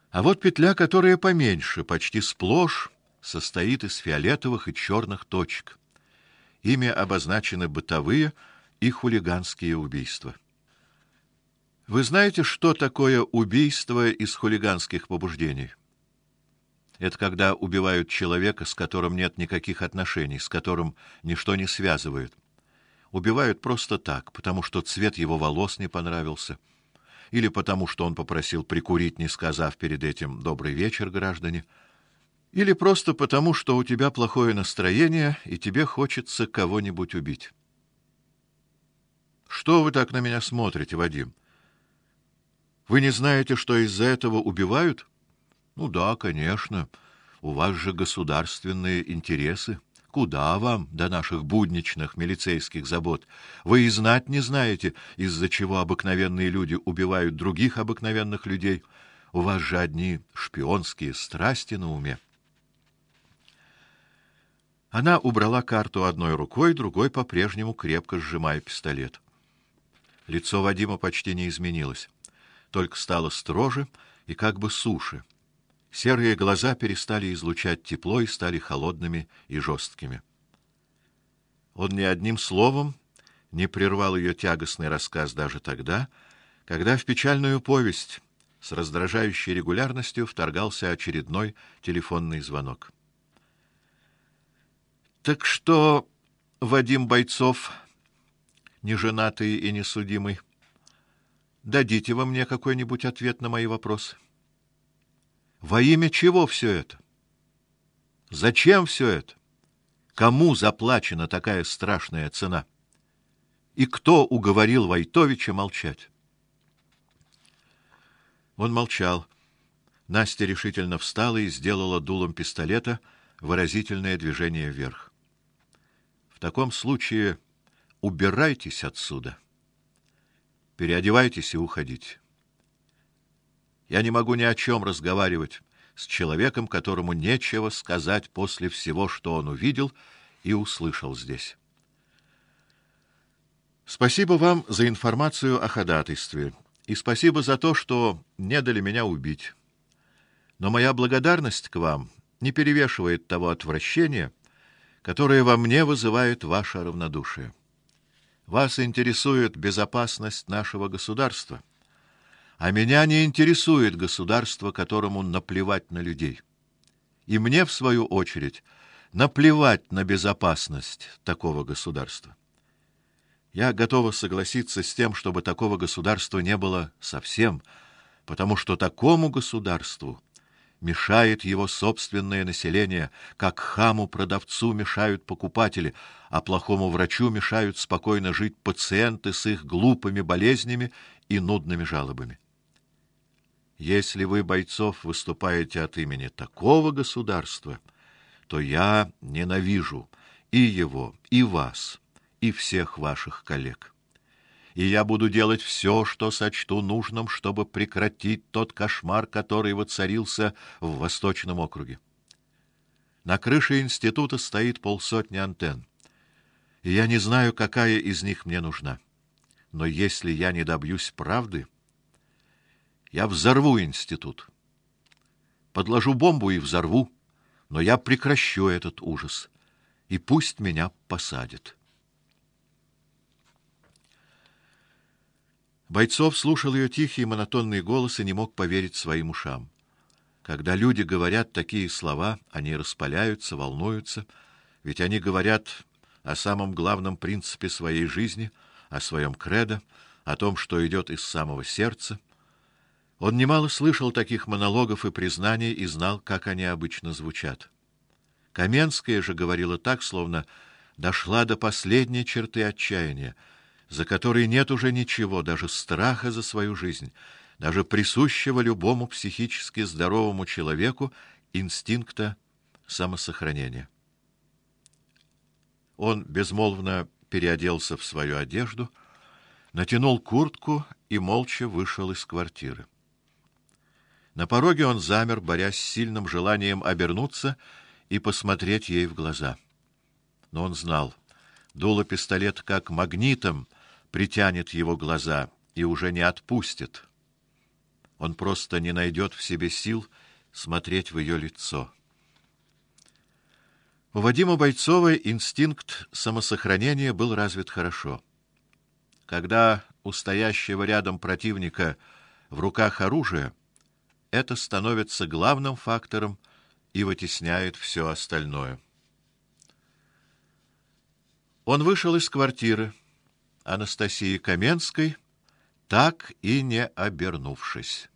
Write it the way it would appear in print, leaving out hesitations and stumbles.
А вот петля, которая поменьше, почти сплошь состоит из фиолетовых и черных точек. Ими обозначены бытовые и хулиганские убийства. Вы знаете, что такое убийство из хулиганских побуждений? Это когда убивают человека, с которым нет никаких отношений, с которым ничто не связывает. Убивают просто так, потому что цвет его волос не понравился, или потому что он попросил прикурить, не сказав перед этим «добрый вечер, граждане», или просто потому, что у тебя плохое настроение, и тебе хочется кого-нибудь убить. Что вы так на меня смотрите, Вадим? Вы не знаете, что из-за этого убивают? Ну да, конечно. У вас же государственные интересы. Куда вам до наших будничных милицейских забот? Вы и знать не знаете, из-за чего обыкновенные люди убивают других обыкновенных людей. У вас же одни шпионские страсти на уме. Она убрала карту одной рукой, другой по-прежнему крепко сжимая пистолет. Лицо Вадима почти не изменилось, только стало строже и как бы суше. Серые глаза перестали излучать тепло и стали холодными и жесткими. Он ни одним словом не прервал ее тягостный рассказ даже тогда, когда в печальную повесть с раздражающей регулярностью вторгался очередной телефонный звонок. Так что, Вадим Бойцов, неженатый и несудимый, дадите вы мне какой-нибудь ответ на мои вопросы? Во имя чего все это? Зачем все это? Кому заплачена такая страшная цена? И кто уговорил Войтовича молчать? Он молчал. Настя решительно встала и сделала дулом пистолета выразительное движение вверх. В таком случае убирайтесь отсюда. Переодевайтесь и уходите. Я не могу ни о чем разговаривать с человеком, которому нечего сказать после всего, что он увидел и услышал здесь. Спасибо вам за информацию о ходатайстве, и спасибо за то, что не дали меня убить. Но моя благодарность к вам не перевешивает того отвращения, которое во мне вызывает ваше равнодушие. Вас интересует безопасность нашего государства, а меня не интересует государство, которому наплевать на людей. И мне, в свою очередь, наплевать на безопасность такого государства. Я готова согласиться с тем, чтобы такого государства не было совсем, потому что такому государству мешает его собственное население, как хаму-продавцу мешают покупатели, а плохому врачу мешают спокойно жить пациенты с их глупыми болезнями и нудными жалобами. Если вы, Бойцов, выступаете от имени такого государства, то я ненавижу и его, и вас, и всех ваших коллег. И я буду делать все, что сочту нужным, чтобы прекратить тот кошмар, который воцарился в Восточном округе. На крыше института стоит 50 антенн, и я не знаю, какая из них мне нужна. Но если я не добьюсь правды, я взорву институт. Подложу бомбу и взорву, но я прекращу этот ужас, и пусть меня посадят. Бойцов слушал ее тихий и монотонный голос и не мог поверить своим ушам. Когда люди говорят такие слова, они распаляются, волнуются, ведь они говорят о самом главном принципе своей жизни, о своем кредо, о том, что идет из самого сердца. Он немало слышал таких монологов и признаний и знал, как они обычно звучат. Каменская же говорила так, словно дошла до последней черты отчаяния, за которой нет уже ничего, даже страха за свою жизнь, даже присущего любому психически здоровому человеку инстинкта самосохранения. Он безмолвно переоделся в свою одежду, натянул куртку и молча вышел из квартиры. На пороге он замер, борясь с сильным желанием обернуться и посмотреть ей в глаза. Но он знал, дуло пистолета как магнитом притянет его глаза и уже не отпустит. Он просто не найдет в себе сил смотреть в ее лицо. У Вадима Бойцова инстинкт самосохранения был развит хорошо. Когда у стоящего рядом противника в руках оружие, это становится главным фактором и вытесняет все остальное. Он вышел из квартиры Анастасии Каменской, так и не обернувшись.